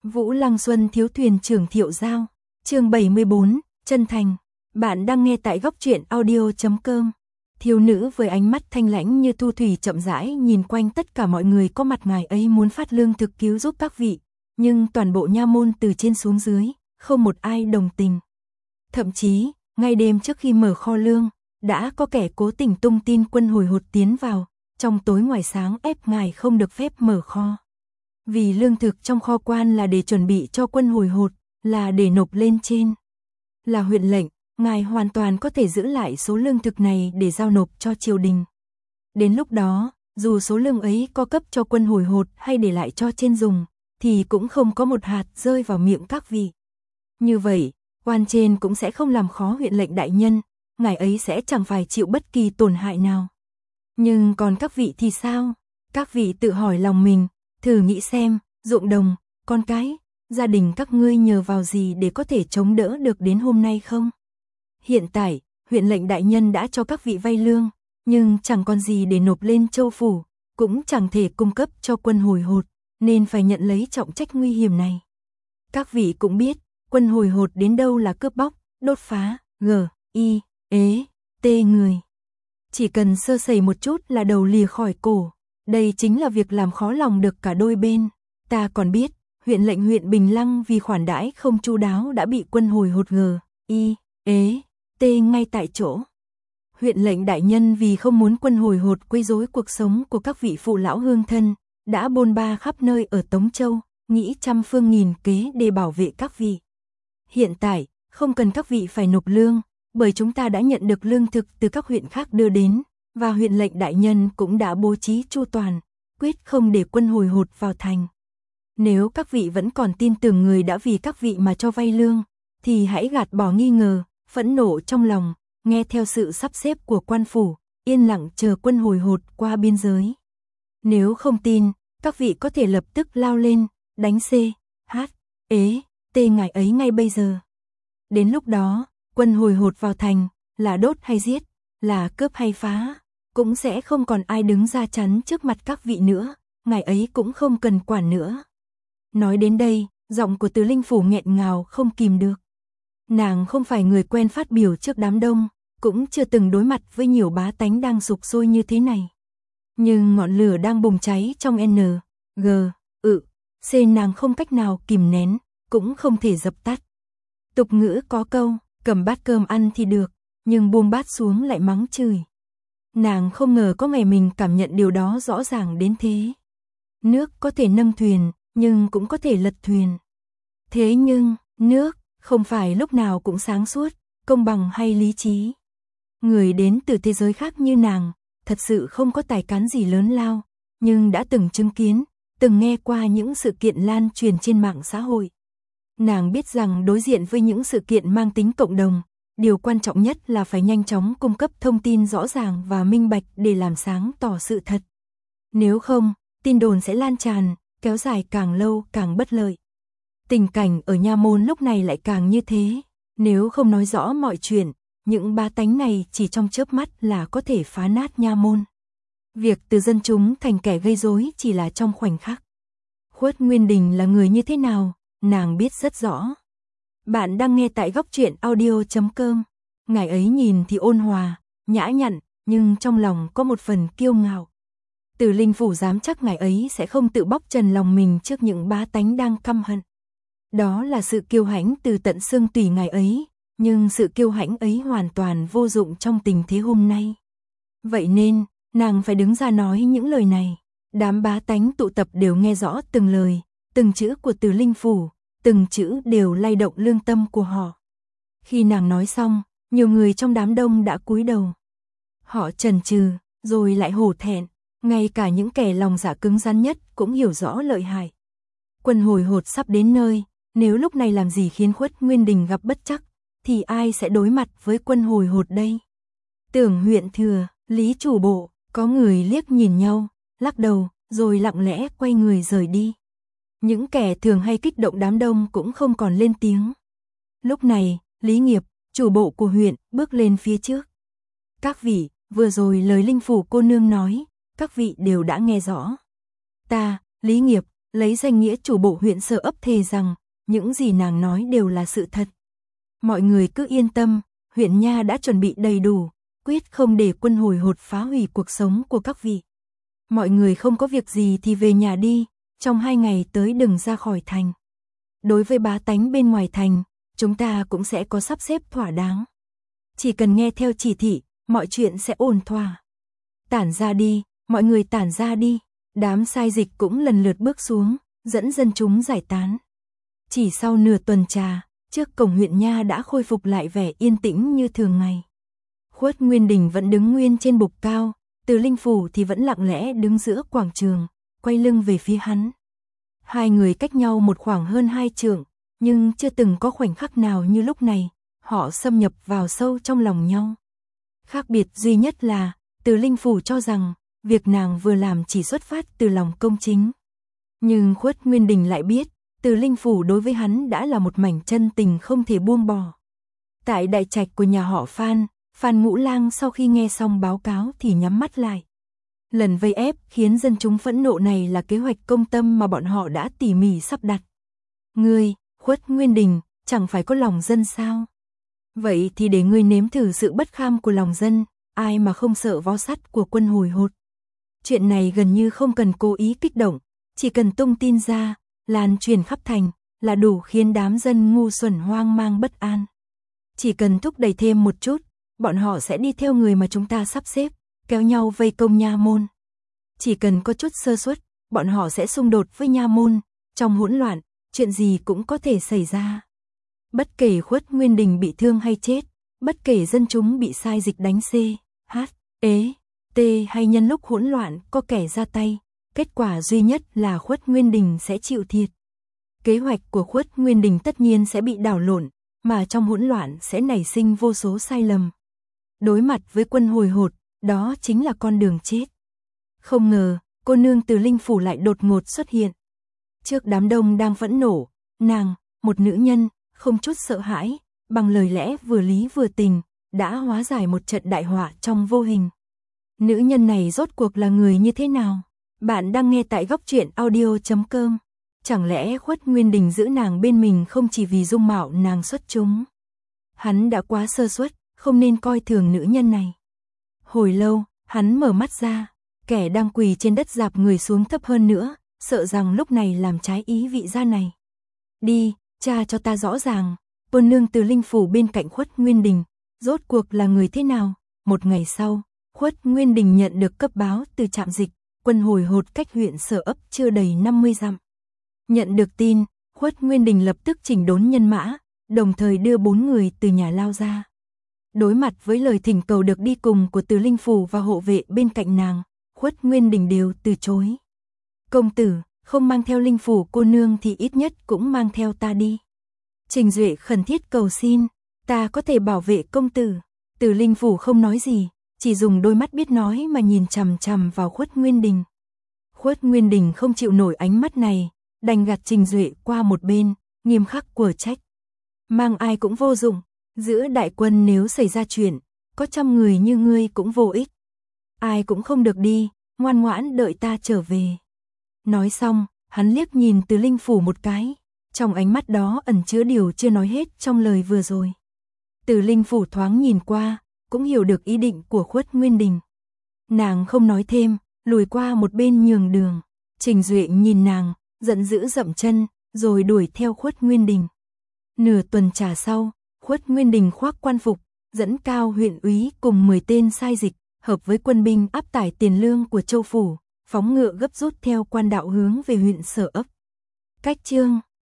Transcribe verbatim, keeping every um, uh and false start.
Vũ Lăng Xuân thiếu thuyền trưởng Thiệu Giao. Chương bảy mươi bốn, chân thành. Bạn đang nghe tại góc truyện audio chấm com. Thiếu nữ với ánh mắt thanh lãnh như thu thủy chậm rãi nhìn quanh tất cả mọi người có mặt, ngài ấy muốn phát lương thực cứu giúp các vị, nhưng toàn bộ nha môn từ trên xuống dưới, không một ai đồng tình. Thậm chí, ngay đêm trước khi mở kho lương, đã có kẻ cố tình tung tin quân hồi hột tiến vào, trong tối ngoài sáng ép ngài không được phép mở kho. Vì lương thực trong kho quan là để chuẩn bị cho quân hồi hột, là để nộp lên trên. Là huyện lệnh, ngài hoàn toàn có thể giữ lại số lương thực này để giao nộp cho triều đình. Đến lúc đó, dù số lương ấy có cấp cho quân hồi hột hay để lại cho trên dùng, thì cũng không có một hạt rơi vào miệng các vị. Như vậy, quan trên cũng sẽ không làm khó huyện lệnh đại nhân, ngài ấy sẽ chẳng phải chịu bất kỳ tổn hại nào. Nhưng còn các vị thì sao? Các vị tự hỏi lòng mình, thử nghĩ xem, ruộng đồng, con cái, gia đình các ngươi nhờ vào gì để có thể chống đỡ được đến hôm nay không? Hiện tại, huyện lệnh đại nhân đã cho các vị vay lương, nhưng chẳng còn gì để nộp lên châu phủ, cũng chẳng thể cung cấp cho quân hồi hột, nên phải nhận lấy trọng trách nguy hiểm này. Các vị cũng biết, quân hồi hột đến đâu là cướp bóc, đốt phá, g, i, ế, t người. Chỉ cần sơ sẩy một chút là đầu lìa khỏi cổ. Đây chính là việc làm khó lòng được cả đôi bên. Ta còn biết, huyện lệnh huyện Bình Lăng vì khoản đãi không chu đáo đã bị quân hồi hột g, i, ế, t ngay tại chỗ. Huyện lệnh đại nhân vì không muốn quân hồi hột quấy rối cuộc sống của các vị phụ lão hương thân, đã bôn ba khắp nơi ở Tống Châu, nghĩ trăm phương nghìn kế để bảo vệ các vị. Hiện tại, không cần các vị phải nộp lương, bởi chúng ta đã nhận được lương thực từ các huyện khác đưa đến, và huyện lệnh đại nhân cũng đã bố trí chu toàn, quyết không để quân hồi hột vào thành. Nếu các vị vẫn còn tin tưởng người đã vì các vị mà cho vay lương, thì hãy gạt bỏ nghi ngờ, phẫn nộ trong lòng, nghe theo sự sắp xếp của quan phủ, yên lặng chờ quân hồi hột qua biên giới. Nếu không tin, các vị có thể lập tức lao lên, đánh C, H, ế, T ngài ấy ngay bây giờ. Đến lúc đó, quân hồi hột vào thành, là đốt hay giết, là cướp hay phá, cũng sẽ không còn ai đứng ra chắn trước mặt các vị nữa, ngài ấy cũng không cần quản nữa. Nói đến đây, giọng của Từ Linh Phủ nghẹn ngào không kìm được. Nàng không phải người quen phát biểu trước đám đông, cũng chưa từng đối mặt với nhiều bá tánh đang sục sôi như thế này. Nhưng ngọn lửa đang bùng cháy trong N, G, ự, C nàng không cách nào kìm nén, cũng không thể dập tắt. Tục ngữ có câu, cầm bát cơm ăn thì được, nhưng buông bát xuống lại mắng chửi. Nàng không ngờ có ngày mình cảm nhận điều đó rõ ràng đến thế. Nước có thể nâng thuyền, nhưng cũng có thể lật thuyền. Thế nhưng, nước không phải lúc nào cũng sáng suốt, công bằng hay lý trí. Người đến từ thế giới khác như nàng, thật sự không có tài cán gì lớn lao, nhưng đã từng chứng kiến, từng nghe qua những sự kiện lan truyền trên mạng xã hội. Nàng biết rằng đối diện với những sự kiện mang tính cộng đồng, điều quan trọng nhất là phải nhanh chóng cung cấp thông tin rõ ràng và minh bạch để làm sáng tỏ sự thật. Nếu không, tin đồn sẽ lan tràn, kéo dài càng lâu càng bất lợi. Tình cảnh ở nha môn lúc này lại càng như thế. Nếu không nói rõ mọi chuyện, những bá tánh này chỉ trong chớp mắt là có thể phá nát nha môn. Việc từ dân chúng thành kẻ gây rối chỉ là trong khoảnh khắc. Khuất Nguyên Đình là người như thế nào, nàng biết rất rõ. Bạn đang nghe tại góc truyện audio chấm com. Ngài ấy nhìn thì ôn hòa, nhã nhặn, nhưng trong lòng có một phần kiêu ngạo. Từ Linh Phủ dám chắc ngài ấy sẽ không tự bóc trần lòng mình trước những bá tánh đang căm hận. Đó là sự kiêu hãnh từ tận xương tủy ngài ấy, nhưng sự kiêu hãnh ấy hoàn toàn vô dụng trong tình thế hôm nay. Vậy nên, nàng phải đứng ra nói những lời này. Đám bá tánh tụ tập đều nghe rõ từng lời, từng chữ của Từ Linh Phủ, từng chữ đều lay động lương tâm của họ. Khi nàng nói xong, nhiều người trong đám đông đã cúi đầu. Họ chần chừ, rồi lại hổ thẹn, ngay cả những kẻ lòng dạ cứng rắn nhất cũng hiểu rõ lợi hại. Quân hồi hột sắp đến nơi, nếu lúc này làm gì khiến Khuất Nguyên Đình gặp bất trắc, thì ai sẽ đối mặt với quân hồi hột đây? Tưởng huyện thừa, Lý chủ bộ, có người liếc nhìn nhau, lắc đầu, rồi lặng lẽ quay người rời đi. Những kẻ thường hay kích động đám đông cũng không còn lên tiếng. Lúc này, Lý Nghiệp, chủ bộ của huyện, bước lên phía trước. Các vị, vừa rồi lời Linh Phủ cô nương nói, các vị đều đã nghe rõ. Ta, Lý Nghiệp, lấy danh nghĩa chủ bộ huyện Sở Ấp thề rằng, những gì nàng nói đều là sự thật. Mọi người cứ yên tâm, huyện nha đã chuẩn bị đầy đủ, quyết không để quân hồi hột phá hủy cuộc sống của các vị. Mọi người không có việc gì thì về nhà đi, trong hai ngày tới đừng ra khỏi thành. Đối với bá tánh bên ngoài thành, chúng ta cũng sẽ có sắp xếp thỏa đáng. Chỉ cần nghe theo chỉ thị, mọi chuyện sẽ ổn thỏa. Tản ra đi, mọi người tản ra đi. Đám sai dịch cũng lần lượt bước xuống, dẫn dân chúng giải tán. Chỉ sau nửa tuần trà, trước cổng huyện nha đã khôi phục lại vẻ yên tĩnh như thường ngày. Khuất Nguyên Đình vẫn đứng nguyên trên bục cao, Từ Linh Phủ thì vẫn lặng lẽ đứng giữa quảng trường, quay lưng về phía hắn. Hai người cách nhau một khoảng hơn hai trượng, nhưng chưa từng có khoảnh khắc nào như lúc này, họ xâm nhập vào sâu trong lòng nhau. Khác biệt duy nhất là, Từ Linh Phủ cho rằng, việc nàng vừa làm chỉ xuất phát từ lòng công chính. Nhưng Khuất Nguyên Đình lại biết, Từ Linh Phủ đối với hắn đã là một mảnh chân tình không thể buông bỏ. Tại đại trạch của nhà họ Phan, Phan Ngũ Lang sau khi nghe xong báo cáo thì nhắm mắt lại. Lần vây ép khiến dân chúng phẫn nộ này là kế hoạch công tâm mà bọn họ đã tỉ mỉ sắp đặt. Ngươi, Khuất Nguyên Đình, chẳng phải có lòng dân sao? Vậy thì để ngươi nếm thử sự bất kham của lòng dân, ai mà không sợ vó sắt của quân hồi hột. Chuyện này gần như không cần cố ý kích động, chỉ cần tung tin ra, lan truyền khắp thành, là đủ khiến đám dân ngu xuẩn hoang mang bất an. Chỉ cần thúc đẩy thêm một chút, bọn họ sẽ đi theo người mà chúng ta sắp xếp, kéo nhau vây công nha môn. Chỉ cần có chút sơ suất, bọn họ sẽ xung đột với nha môn, trong hỗn loạn, chuyện gì cũng có thể xảy ra. Bất kể Khuất Nguyên Đình bị thương hay chết, bất kể dân chúng bị sai dịch đánh C, H, ế, T hay nhân lúc hỗn loạn có kẻ ra tay, kết quả duy nhất là Khuất Nguyên Đình sẽ chịu thiệt. Kế hoạch của Khuất Nguyên Đình tất nhiên sẽ bị đảo lộn, mà trong hỗn loạn sẽ nảy sinh vô số sai lầm. Đối mặt với quân hồi hột, đó chính là con đường chết. Không ngờ, cô nương Từ Linh Phủ lại đột ngột xuất hiện. Trước đám đông đang phẫn nộ, nàng, một nữ nhân, không chút sợ hãi, bằng lời lẽ vừa lý vừa tình, đã hóa giải một trận đại họa trong vô hình. Nữ nhân này rốt cuộc là người như thế nào? Bạn đang nghe tại góc truyện audio chấm com. Chẳng lẽ Khuất Nguyên Đình giữ nàng bên mình không chỉ vì dung mạo nàng xuất chúng? Hắn đã quá sơ suất, không nên coi thường nữ nhân này. Hồi lâu, hắn mở mắt ra, kẻ đang quỳ trên đất dạp người xuống thấp hơn nữa, sợ rằng lúc này làm trái ý vị gia này. Đi, tra cho ta rõ ràng, cô nương Từ Linh Phủ bên cạnh Khuất Nguyên Đình, rốt cuộc là người thế nào? Một ngày sau, Khuất Nguyên Đình nhận được cấp báo từ trạm dịch, quân hồi hột cách huyện Sở Ấp chưa đầy năm mươi dặm. Nhận được tin, Khuất Nguyên Đình lập tức chỉnh đốn nhân mã, đồng thời đưa bốn người từ nhà lao ra. Đối mặt với lời thỉnh cầu được đi cùng của Từ Linh Phủ và hộ vệ bên cạnh nàng, Khuất Nguyên Đình đều từ chối. Công tử, không mang theo Linh Phủ cô nương thì ít nhất cũng mang theo ta đi. Trình Duệ khẩn thiết cầu xin, ta có thể bảo vệ công tử. Từ Linh Phủ không nói gì, chỉ dùng đôi mắt biết nói mà nhìn chằm chằm vào Khuất Nguyên Đình. Khuất Nguyên Đình không chịu nổi ánh mắt này, đành gạt Trình Duệ qua một bên, nghiêm khắc quở trách. Mang ai cũng vô dụng, giữa đại quân nếu xảy ra chuyện, có trăm người như ngươi cũng vô ích. Ai cũng không được đi, ngoan ngoãn đợi ta trở về. Nói xong, hắn liếc nhìn Từ Linh Phủ một cái, trong ánh mắt đó ẩn chứa điều chưa nói hết trong lời vừa rồi. Từ Linh Phủ thoáng nhìn qua, cũng hiểu được ý định của Khuất Nguyên Đình. Nàng không nói thêm, lùi qua một bên nhường đường. Trình Duệ nhìn nàng, giận dữ dậm chân, rồi đuổi theo Khuất Nguyên Đình. Nửa tuần trà sau, Khuất Nguyên Đình khoác quan phục, dẫn Cao huyện úy cùng mười tên sai dịch, hợp với quân binh áp tải tiền lương của châu phủ, phóng ngựa gấp rút theo quan đạo hướng về huyện Sở Ấp. Cách chương